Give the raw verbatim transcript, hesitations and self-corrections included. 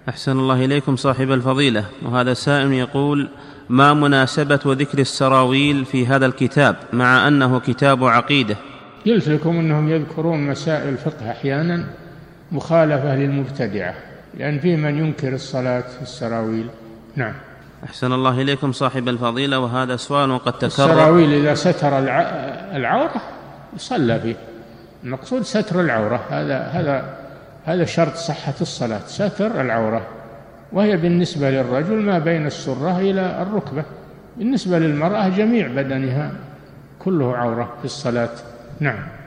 أحسن الله إليكم صاحب الفضيلة، وهذا سائل يقول: ما مناسبة ذكر السراويل في هذا الكتاب مع أنه كتاب عقيدة؟ قلت لكم أنهم يذكرون مسائل الفقه أحيانا مخالفة للمبتدعة، لأن في من ينكر الصلاة في السراويل. نعم. أحسن الله إليكم صاحب الفضيلة، وهذا سؤال قد تكرر. السراويل إذا ستر العورة يصلى فيه، المقصود ستر العورة، هذا هذا هذا شرط صحة الصلاة، ستر العورة، وهي بالنسبة للرجل ما بين السرة إلى الركبة، بالنسبة للمرأة جميع بدنها كله عورة في الصلاة. نعم.